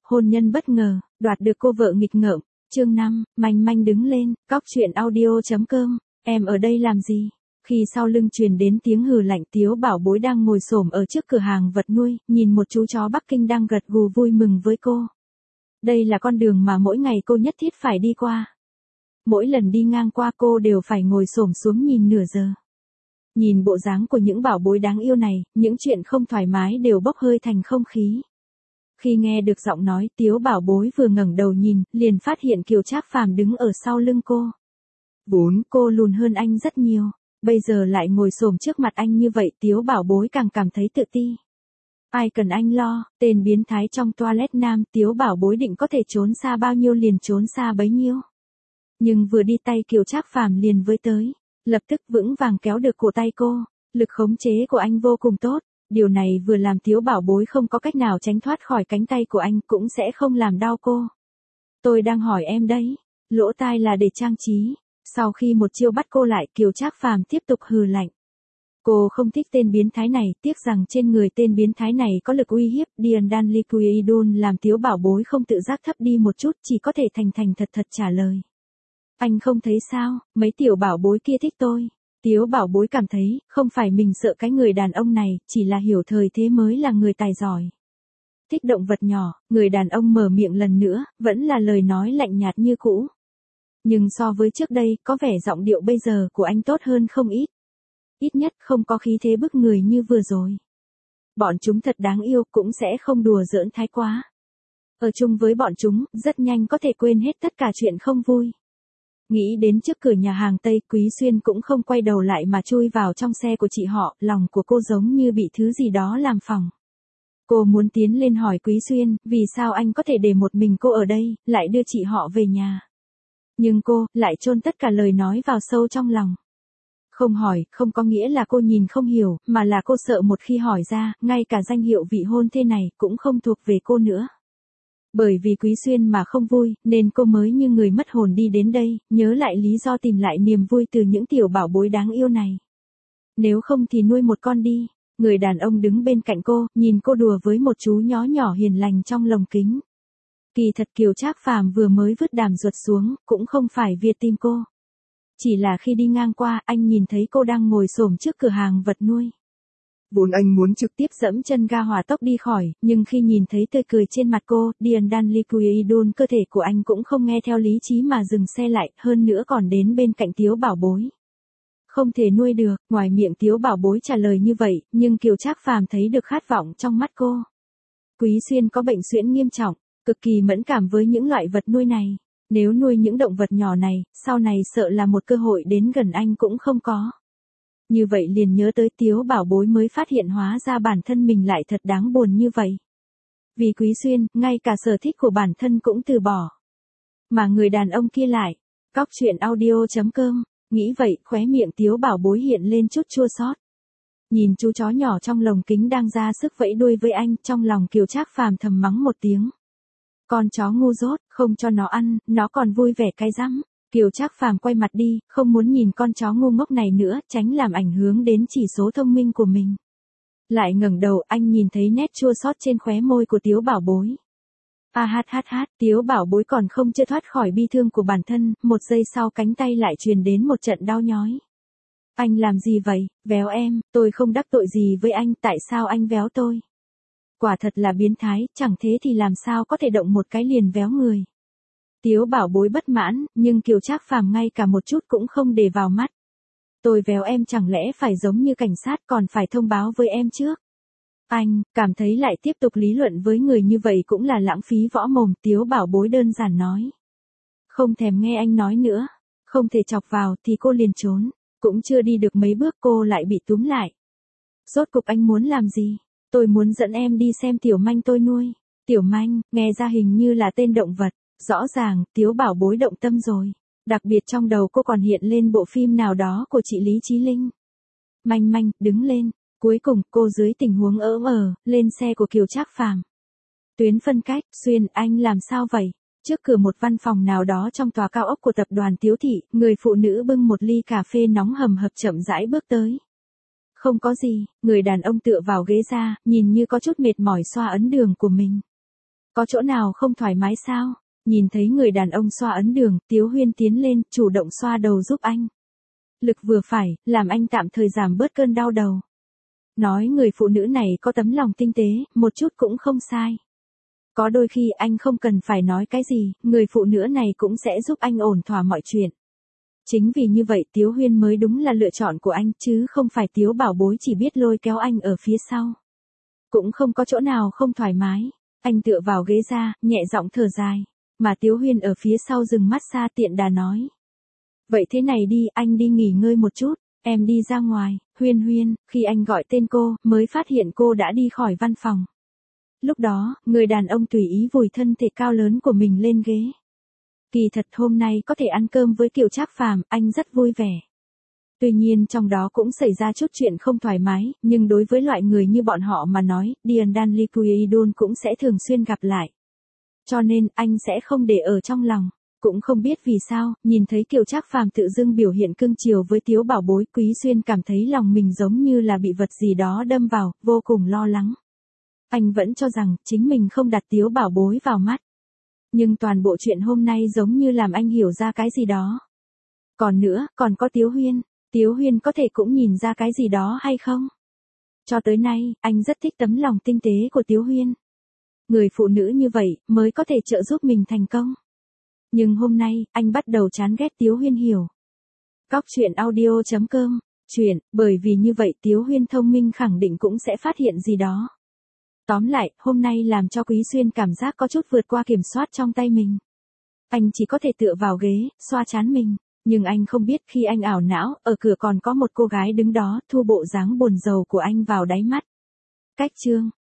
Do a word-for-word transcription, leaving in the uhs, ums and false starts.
hôn nhân bất ngờ, đoạt được cô vợ nghịch ngợm. Chương năm, Manh Manh đứng lên, cóc truyện audio chấm com, em ở đây làm gì? Khi sau lưng truyền đến tiếng hừ lạnh, Tiếu Bảo Bối đang ngồi xổm ở trước cửa hàng vật nuôi, nhìn một chú chó Bắc Kinh đang gật gù vui mừng với cô. Đây là con đường mà mỗi ngày cô nhất thiết phải đi qua. Mỗi lần đi ngang qua cô đều phải ngồi xổm xuống nhìn nửa giờ. Nhìn bộ dáng của những bảo bối đáng yêu này, những chuyện không thoải mái đều bốc hơi thành không khí. Khi nghe được giọng nói, Tiếu Bảo Bối vừa ngẩng đầu nhìn, liền phát hiện Kiều Trác Phàm đứng ở sau lưng cô. Vốn cô lùn hơn anh rất nhiều, bây giờ lại ngồi xổm trước mặt anh như vậy, Tiếu Bảo Bối càng cảm thấy tự ti. Ai cần anh lo, tên biến thái trong toilet nam, Tiếu Bảo Bối định có thể trốn xa bao nhiêu liền trốn xa bấy nhiêu. Nhưng vừa đi tay Kiều Trác Phàm liền với tới, lập tức vững vàng kéo được cổ tay cô, lực khống chế của anh vô cùng tốt, điều này vừa làm Tiếu Bảo Bối không có cách nào tránh thoát khỏi cánh tay của anh, cũng sẽ không làm đau cô. Tôi đang hỏi em đấy, lỗ tai là để trang trí. Sau khi một chiêu bắt cô lại, Kiều Trác Phàm tiếp tục hừ lạnh. Cô không thích tên biến thái này, tiếc rằng trên người tên biến thái này có lực uy hiếp. Diandanliquidon làm Tiếu Bảo Bối không tự giác thấp đi một chút, chỉ có thể thành thành thật thật trả lời. Anh không thấy sao, mấy tiểu bảo bối kia thích tôi. Tiếu Bảo Bối cảm thấy, không phải mình sợ cái người đàn ông này, chỉ là hiểu thời thế mới là người tài giỏi. Thích động vật nhỏ, người đàn ông mở miệng lần nữa, vẫn là lời nói lạnh nhạt như cũ. Nhưng so với trước đây, có vẻ giọng điệu bây giờ của anh tốt hơn không ít. Ít nhất không có khí thế bức người như vừa rồi. Bọn chúng thật đáng yêu, cũng sẽ không đùa giỡn thái quá. Ở chung với bọn chúng, rất nhanh có thể quên hết tất cả chuyện không vui. Nghĩ đến trước cửa nhà hàng Tây, Quý Xuyên cũng không quay đầu lại mà chui vào trong xe của chị họ, lòng của cô giống như bị thứ gì đó làm phỏng. Cô muốn tiến lên hỏi Quý Xuyên, vì sao anh có thể để một mình cô ở đây, lại đưa chị họ về nhà. Nhưng cô, lại chôn tất cả lời nói vào sâu trong lòng. Không hỏi, không có nghĩa là cô nhìn không hiểu, mà là cô sợ một khi hỏi ra, ngay cả danh hiệu vị hôn thê này, cũng không thuộc về cô nữa. Bởi vì Quý Xuyên mà không vui, nên cô mới như người mất hồn đi đến đây, nhớ lại lý do tìm lại niềm vui từ những tiểu bảo bối đáng yêu này. Nếu không thì nuôi một con đi. Người đàn ông đứng bên cạnh cô, nhìn cô đùa với một chú nhó nhỏ hiền lành trong lồng kính. Kỳ thật Kiều Trác Phàm vừa mới vứt đàm ruột xuống, cũng không phải việc tìm cô. Chỉ là khi đi ngang qua, anh nhìn thấy cô đang ngồi xổm trước cửa hàng vật nuôi. Vốn anh muốn trực tiếp dẫm chân ga hỏa tốc đi khỏi, nhưng khi nhìn thấy tươi cười trên mặt cô, Diandanliquidon, cơ thể của anh cũng không nghe theo lý trí mà dừng xe lại, hơn nữa còn đến bên cạnh Tiếu Bảo Bối. Không thể nuôi được, ngoài miệng Tiếu Bảo Bối trả lời như vậy, nhưng Kiều Trác Phàm thấy được khát vọng trong mắt cô. Quý Xuyên có bệnh suyễn nghiêm trọng, cực kỳ mẫn cảm với những loại vật nuôi này. Nếu nuôi những động vật nhỏ này, sau này sợ là một cơ hội đến gần anh cũng không có. Như vậy liền nhớ tới Tiếu Bảo Bối mới phát hiện hóa ra bản thân mình lại thật đáng buồn như vậy. Vì Quý Xuyên, ngay cả sở thích của bản thân cũng từ bỏ. Mà người đàn ông kia lại, cóc truyện audio chấm com, nghĩ vậy, khóe miệng Tiếu Bảo Bối hiện lên chút chua xót. Nhìn chú chó nhỏ trong lồng kính đang ra sức vẫy đuôi với anh, trong lòng Kiều Trác Phàm thầm mắng một tiếng. Con chó ngu dốt, không cho nó ăn, nó còn vui vẻ cái rắm. Kiều Trác Phàm quay mặt đi, không muốn nhìn con chó ngu ngốc này nữa, tránh làm ảnh hưởng đến chỉ số thông minh của mình. Lại ngẩng đầu, anh nhìn thấy nét chua xót trên khóe môi của Tiếu Bảo Bối. A hát hát hát, Tiếu Bảo Bối còn không chưa thoát khỏi bi thương của bản thân, một giây sau cánh tay lại truyền đến một trận đau nhói. Anh làm gì vậy, véo em, tôi không đắc tội gì với anh, tại sao anh véo tôi? Quả thật là biến thái, chẳng thế thì làm sao có thể động một cái liền véo người. Tiếu Bảo Bối bất mãn, nhưng Kiều Trác Phàm ngay cả một chút cũng không để vào mắt. Tôi véo em chẳng lẽ phải giống như cảnh sát còn phải thông báo với em trước? Anh, cảm thấy lại tiếp tục lý luận với người như vậy cũng là lãng phí võ mồm, Tiếu Bảo Bối đơn giản nói. Không thèm nghe anh nói nữa, không thể chọc vào thì cô liền trốn, cũng chưa đi được mấy bước cô lại bị túm lại. Rốt cục anh muốn làm gì? Tôi muốn dẫn em đi xem Tiểu Manh tôi nuôi. Tiểu Manh, nghe ra hình như là tên động vật. Rõ ràng, Tiếu Bảo Bối động tâm rồi. Đặc biệt trong đầu cô còn hiện lên bộ phim nào đó của chị Lý Chí Linh. Manh Manh, đứng lên. Cuối cùng, cô dưới tình huống ỡ ờ, lên xe của Kiều Trác Phàm. Tuyến phân cách, Xuyên, anh làm sao vậy? Trước cửa một văn phòng nào đó trong tòa cao ốc của tập đoàn Tiếu Thị, người phụ nữ bưng một ly cà phê nóng hầm hập chậm rãi bước tới. Không có gì, người đàn ông tựa vào ghế ra, nhìn như có chút mệt mỏi xoa ấn đường của mình. Có chỗ nào không thoải mái sao? Nhìn thấy người đàn ông xoa ấn đường, Tiếu Huyên tiến lên, chủ động xoa đầu giúp anh. Lực vừa phải, làm anh tạm thời giảm bớt cơn đau đầu. Nói người phụ nữ này có tấm lòng tinh tế, một chút cũng không sai. Có đôi khi anh không cần phải nói cái gì, người phụ nữ này cũng sẽ giúp anh ổn thỏa mọi chuyện. Chính vì như vậy Tiếu Huyên mới đúng là lựa chọn của anh chứ không phải Tiếu Bảo Bối chỉ biết lôi kéo anh ở phía sau. Cũng không có chỗ nào không thoải mái. Anh tựa vào ghế ra, nhẹ giọng thở dài. Mà Tiếu Huyên ở phía sau dừng massage tiện đà nói. Vậy thế này đi, anh đi nghỉ ngơi một chút, em đi ra ngoài. Huyên Huyên, khi anh gọi tên cô, mới phát hiện cô đã đi khỏi văn phòng. Lúc đó, người đàn ông tùy ý vùi thân thể cao lớn của mình lên ghế. Kỳ thật hôm nay có thể ăn cơm với Kiều Trác Phàm, anh rất vui vẻ. Tuy nhiên trong đó cũng xảy ra chút chuyện không thoải mái, nhưng đối với loại người như bọn họ mà nói, Dian Liquidol cũng sẽ thường xuyên gặp lại. Cho nên, anh sẽ không để ở trong lòng. Cũng không biết vì sao, nhìn thấy Kiều Trác Phàm tự dưng biểu hiện cưng chiều với Tiếu Bảo Bối, Quý Xuyên cảm thấy lòng mình giống như là bị vật gì đó đâm vào, vô cùng lo lắng. Anh vẫn cho rằng, chính mình không đặt Tiếu Bảo Bối vào mắt. Nhưng toàn bộ chuyện hôm nay giống như làm anh hiểu ra cái gì đó. Còn nữa, còn có Tiếu Huyên. Tiếu Huyên có thể cũng nhìn ra cái gì đó hay không? Cho tới nay, anh rất thích tấm lòng tinh tế của Tiếu Huyên. Người phụ nữ như vậy, mới có thể trợ giúp mình thành công. Nhưng hôm nay, anh bắt đầu chán ghét Tiếu Huyên hiểu. Cóc truyện audio chấm com. Chuyện, bởi vì như vậy Tiếu Huyên thông minh khẳng định cũng sẽ phát hiện gì đó. Tóm lại, hôm nay làm cho Quý Xuyên cảm giác có chút vượt qua kiểm soát trong tay mình. Anh chỉ có thể tựa vào ghế, xoa trán mình. Nhưng anh không biết khi anh ảo não, ở cửa còn có một cô gái đứng đó, thu bộ dáng buồn rầu của anh vào đáy mắt. Cách chương.